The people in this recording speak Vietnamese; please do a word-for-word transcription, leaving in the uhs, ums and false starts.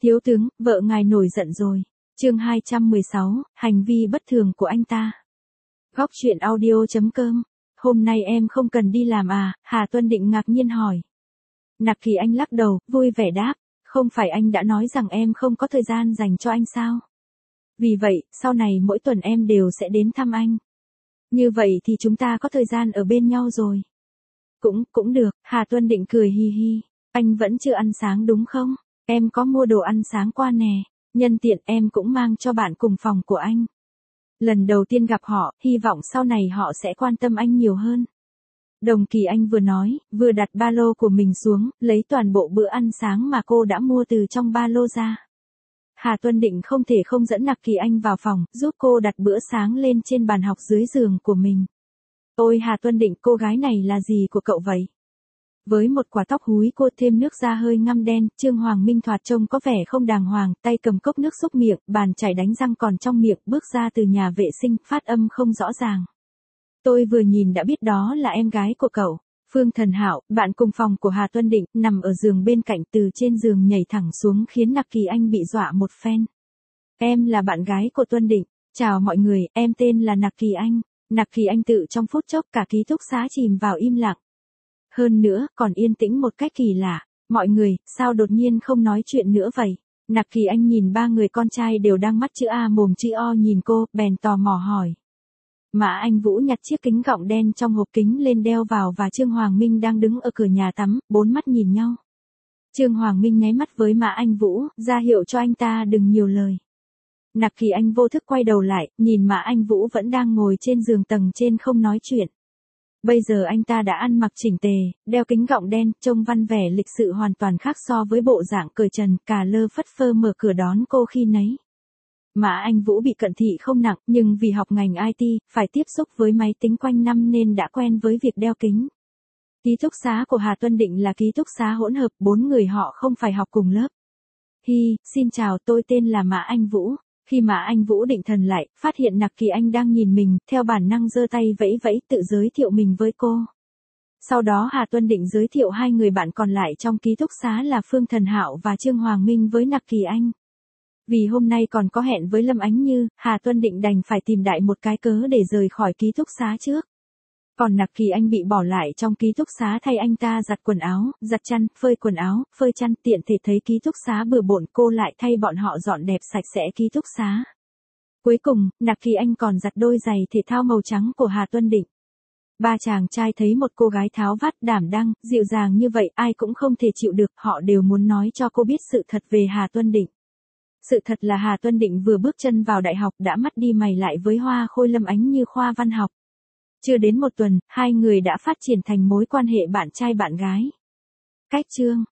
Thiếu tướng, vợ ngài nổi giận rồi. Chương hai trăm mười sáu, hành vi bất thường của anh ta. Góc truyện audio chấm com. Hôm nay em không cần đi làm à? Hà Tuân Định ngạc nhiên hỏi. Nặc Kỳ Anh lắc đầu, vui vẻ đáp, không phải anh đã nói rằng em không có thời gian dành cho anh sao? Vì vậy, sau này mỗi tuần em đều sẽ đến thăm anh. Như vậy thì chúng ta có thời gian ở bên nhau rồi. Cũng, cũng được, Hà Tuân Định cười hi hi. Anh vẫn chưa ăn sáng đúng không? Em có mua đồ ăn sáng qua nè. Nhân tiện em cũng mang cho bạn cùng phòng của anh. Lần đầu tiên gặp họ, hy vọng sau này họ sẽ quan tâm anh nhiều hơn. Đồng Kỳ Anh vừa nói, vừa đặt ba lô của mình xuống, lấy toàn bộ bữa ăn sáng mà cô đã mua từ trong ba lô ra. Hà Tuân Định không thể không dẫn Nặc Kỳ Anh vào phòng, giúp cô đặt bữa sáng lên trên bàn học dưới giường của mình. Ôi Hà Tuân Định, cô gái này là gì của cậu vậy? Với một quả tóc húi cô thêm nước da hơi ngăm đen, Trương Hoàng Minh thoạt trông có vẻ không đàng hoàng, tay cầm cốc nước xúc miệng, bàn chải đánh răng còn trong miệng, bước ra từ nhà vệ sinh, phát âm không rõ ràng. Tôi vừa nhìn đã biết đó là em gái của cậu. Phương Thần Hạo, bạn cùng phòng của Hà Tuân Định, nằm ở giường bên cạnh, từ trên giường nhảy thẳng xuống khiến Nặc Kỳ Anh bị dọa một phen. Em là bạn gái của Tuân Định. Chào mọi người, em tên là Nặc Kỳ Anh. Nặc Kỳ Anh tự trong phút chốc cả ký túc xá chìm vào im lặng. Hơn nữa, còn yên tĩnh một cách kỳ lạ. Mọi người, sao đột nhiên không nói chuyện nữa vậy? Nặc Kỳ Anh nhìn ba người con trai đều đang mắt chữ A mồm chữ O nhìn cô, bèn tò mò hỏi. Mã Anh Vũ nhặt chiếc kính gọng đen trong hộp kính lên đeo vào và Trương Hoàng Minh đang đứng ở cửa nhà tắm, bốn mắt nhìn nhau. Trương Hoàng Minh nháy mắt với Mã Anh Vũ, ra hiệu cho anh ta đừng nhiều lời. Nặc Kỳ Anh vô thức quay đầu lại, nhìn Mã Anh Vũ vẫn đang ngồi trên giường tầng trên không nói chuyện. Bây giờ anh ta đã ăn mặc chỉnh tề, đeo kính gọng đen, trông văn vẻ lịch sự hoàn toàn khác so với bộ dạng cởi trần, cà lơ phất phơ mở cửa đón cô khi nấy. Mã Anh Vũ bị cận thị không nặng, nhưng vì học ngành i tê, phải tiếp xúc với máy tính quanh năm nên đã quen với việc đeo kính. Ký túc xá của Hà Tuân Định là ký túc xá hỗn hợp, bốn người họ không phải học cùng lớp. Hi, xin chào, tôi tên là Mã Anh Vũ. Khi Mã Anh Vũ định thần lại, phát hiện Nặc Kỳ Anh đang nhìn mình, theo bản năng giơ tay vẫy vẫy tự giới thiệu mình với cô. Sau đó Hà Tuân Định giới thiệu hai người bạn còn lại trong ký túc xá là Phương Thần Hạo và Trương Hoàng Minh với Nặc Kỳ Anh. Vì hôm nay còn có hẹn với Lâm Ánh Như, Hà Tuân Định đành phải tìm đại một cái cớ để rời khỏi ký túc xá trước. Còn Nặc Kỳ Anh bị bỏ lại trong ký túc xá thay anh ta giặt quần áo, giặt chăn, phơi quần áo, phơi chăn, tiện thể thấy ký túc xá bừa bộn cô lại thay bọn họ dọn đẹp sạch sẽ ký túc xá. Cuối cùng, Nặc Kỳ Anh còn giặt đôi giày thể thao màu trắng của Hà Tuân Định. Ba chàng trai thấy một cô gái tháo vát đảm đang, dịu dàng như vậy ai cũng không thể chịu được, họ đều muốn nói cho cô biết sự thật về Hà Tuân Định. Sự thật là Hà Tuân Định vừa bước chân vào đại học đã mắt đi mày lại với Hoa Khôi Lâm Ánh Như khoa văn học. Chưa đến một tuần, hai người đã phát triển thành mối quan hệ bạn trai bạn gái. Cách chương